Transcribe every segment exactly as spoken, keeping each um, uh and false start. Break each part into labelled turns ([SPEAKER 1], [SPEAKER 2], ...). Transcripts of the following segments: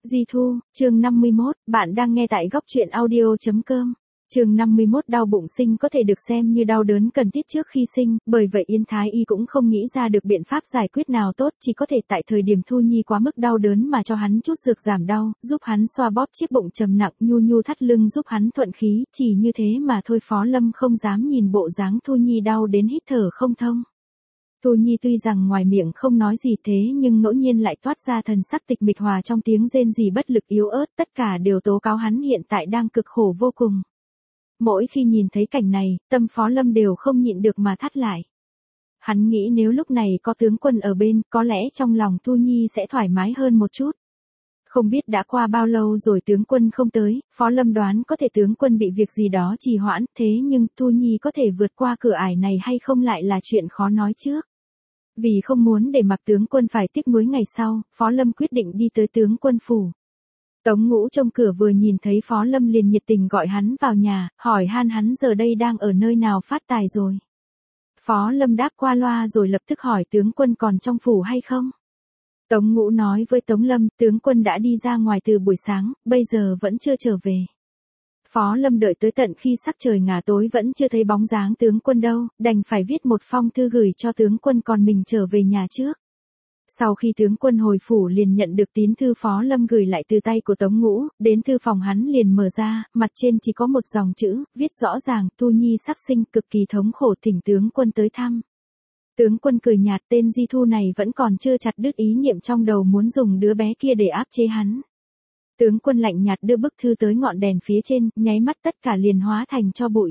[SPEAKER 1] Di Thu, chương năm mươi mốt, bạn đang nghe tại góc truyện audio.com. Chương năm mươi mốt, đau bụng sinh có thể được xem như đau đớn cần thiết trước khi sinh, bởi vậy Yên Thái Y cũng không nghĩ ra được biện pháp giải quyết nào tốt, chỉ có thể tại thời điểm Thu Nhi quá mức đau đớn mà cho hắn chút dược giảm đau, giúp hắn xoa bóp chiếc bụng trầm nặng, nhu nhu thắt lưng giúp hắn thuận khí, chỉ như thế mà thôi. Phó Lâm không dám nhìn bộ dáng Thu Nhi đau đến hít thở không thông. Thu Nhi tuy rằng ngoài miệng không nói gì thế nhưng ngẫu nhiên lại toát ra thần sắc tịch mịch, hòa trong tiếng rên rỉ bất lực yếu ớt, tất cả đều tố cáo hắn hiện tại đang cực khổ vô cùng. Mỗi khi nhìn thấy cảnh này, tâm Phó Lâm đều không nhịn được mà thắt lại. Hắn nghĩ nếu lúc này có tướng quân ở bên, có lẽ trong lòng Thu Nhi sẽ thoải mái hơn một chút. Không biết đã qua bao lâu rồi tướng quân không tới, Phó Lâm đoán có thể tướng quân bị việc gì đó trì hoãn, thế nhưng Thu Nhi có thể vượt qua cửa ải này hay không lại là chuyện khó nói trước. Vì không muốn để mặc tướng quân phải tiếc nuối ngày sau, Phó Lâm quyết định đi tới tướng quân phủ. Tống Ngũ trong cửa vừa nhìn thấy Phó Lâm liền nhiệt tình gọi hắn vào nhà, hỏi han hắn giờ đây đang ở nơi nào phát tài rồi. Phó Lâm đáp qua loa rồi lập tức hỏi tướng quân còn trong phủ hay không. Tống Ngũ nói với Tống Lâm, tướng quân đã đi ra ngoài từ buổi sáng, bây giờ vẫn chưa trở về. Phó Lâm đợi tới tận khi sắc trời ngả tối vẫn chưa thấy bóng dáng tướng quân đâu, đành phải viết một phong thư gửi cho tướng quân còn mình trở về nhà trước. Sau khi tướng quân hồi phủ liền nhận được tín thư Phó Lâm gửi lại từ tay của Tống Ngũ, đến thư phòng hắn liền mở ra, mặt trên chỉ có một dòng chữ, viết rõ ràng, Thu Nhi sắp sinh cực kỳ thống khổ, thỉnh tướng quân tới thăm. Tướng quân cười nhạt, tên Di Thu này vẫn còn chưa chặt đứt ý niệm trong đầu muốn dùng đứa bé kia để áp chế hắn. Tướng quân lạnh nhạt đưa bức thư tới ngọn đèn phía trên, nháy mắt tất cả liền hóa thành tro bụi.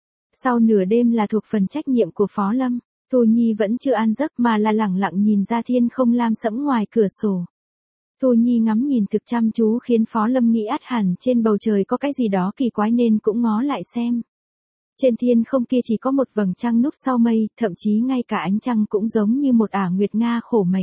[SPEAKER 1] Sau nửa đêm là thuộc phần trách nhiệm của Phó Lâm, Thu Nhi vẫn chưa an giấc mà là lẳng lặng nhìn ra thiên không lam sẫm ngoài cửa sổ. Thu Nhi ngắm nhìn thực chăm chú khiến Phó Lâm nghĩ ắt hẳn trên bầu trời có cái gì đó kỳ quái nên cũng ngó lại xem. Trên thiên không kia chỉ có một vầng trăng núp sau mây, thậm chí ngay cả ánh trăng cũng giống như một ả nguyệt nga khổ mệnh.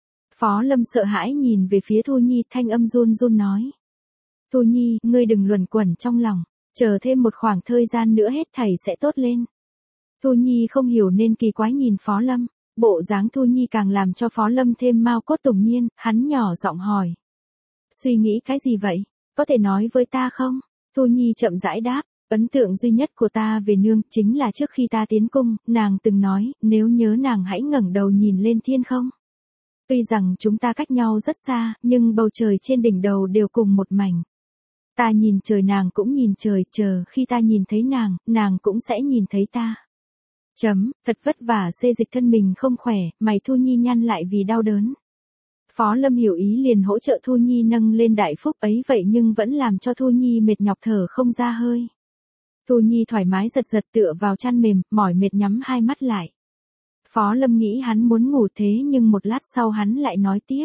[SPEAKER 1] Phó Lâm sợ hãi nhìn về phía Thu Nhi, thanh âm run run nói. Thu Nhi, ngươi đừng luẩn quẩn trong lòng, chờ thêm một khoảng thời gian nữa hết thảy sẽ tốt lên. Thu Nhi không hiểu nên kỳ quái nhìn Phó Lâm, bộ dáng Thu Nhi càng làm cho Phó Lâm thêm mau cốt tùng nhiên, hắn nhỏ giọng hỏi. Suy nghĩ cái gì vậy, có thể nói với ta không? Thu Nhi chậm rãi đáp, ấn tượng duy nhất của ta về nương chính là trước khi ta tiến cung, nàng từng nói, nếu nhớ nàng hãy ngẩng đầu nhìn lên thiên không. Tuy rằng chúng ta cách nhau rất xa, nhưng bầu trời trên đỉnh đầu đều cùng một mảnh. Ta nhìn trời nàng cũng nhìn trời, chờ khi ta nhìn thấy nàng, nàng cũng sẽ nhìn thấy ta. Chấm, thật vất vả xê dịch thân mình không khỏe, mày Thu Nhi nhăn lại vì đau đớn. Phó Lâm hiểu ý liền hỗ trợ Thu Nhi nâng lên đại phúc ấy vậy nhưng vẫn làm cho Thu Nhi mệt nhọc thở không ra hơi. Thu Nhi thoải mái giật giật tựa vào chăn mềm, mỏi mệt nhắm hai mắt lại. Phó Lâm nghĩ hắn muốn ngủ thế nhưng một lát sau hắn lại nói tiếp.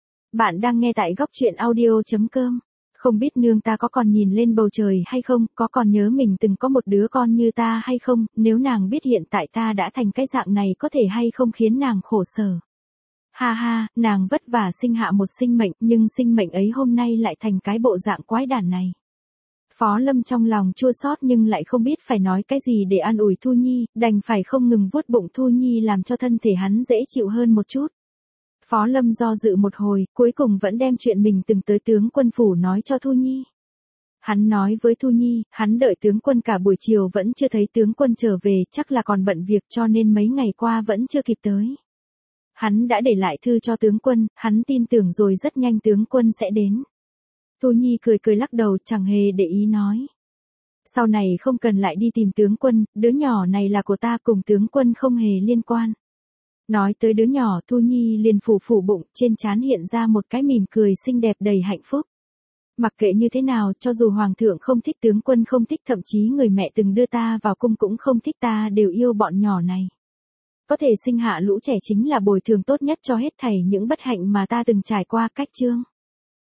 [SPEAKER 1] Bạn đang nghe tại góc truyện audio.com. Không biết nương ta có còn nhìn lên bầu trời hay không, có còn nhớ mình từng có một đứa con như ta hay không, nếu nàng biết hiện tại ta đã thành cái dạng này có thể hay không khiến nàng khổ sở. Ha ha, nàng vất vả sinh hạ một sinh mệnh nhưng sinh mệnh ấy hôm nay lại thành cái bộ dạng quái đản này. Phó Lâm trong lòng chua xót nhưng lại không biết phải nói cái gì để an ủi Thu Nhi, đành phải không ngừng vuốt bụng Thu Nhi làm cho thân thể hắn dễ chịu hơn một chút. Phó Lâm do dự một hồi, cuối cùng vẫn đem chuyện mình từng tới tướng quân phủ nói cho Thu Nhi. Hắn nói với Thu Nhi, hắn đợi tướng quân cả buổi chiều vẫn chưa thấy tướng quân trở về, chắc là còn bận việc cho nên mấy ngày qua vẫn chưa kịp tới. Hắn đã để lại thư cho tướng quân, hắn tin tưởng rồi rất nhanh tướng quân sẽ đến. Thu Nhi cười cười lắc đầu chẳng hề để ý nói. Sau này không cần lại đi tìm tướng quân, đứa nhỏ này là của ta cùng tướng quân không hề liên quan. Nói tới đứa nhỏ Thu Nhi liền phủ phủ bụng, trên trán hiện ra một cái mỉm cười xinh đẹp đầy hạnh phúc. Mặc kệ như thế nào, cho dù hoàng thượng không thích tướng quân không thích thậm chí người mẹ từng đưa ta vào cung cũng không thích ta đều yêu bọn nhỏ này. Có thể sinh hạ lũ trẻ chính là bồi thường tốt nhất cho hết thảy những bất hạnh mà ta từng trải qua. Cách chương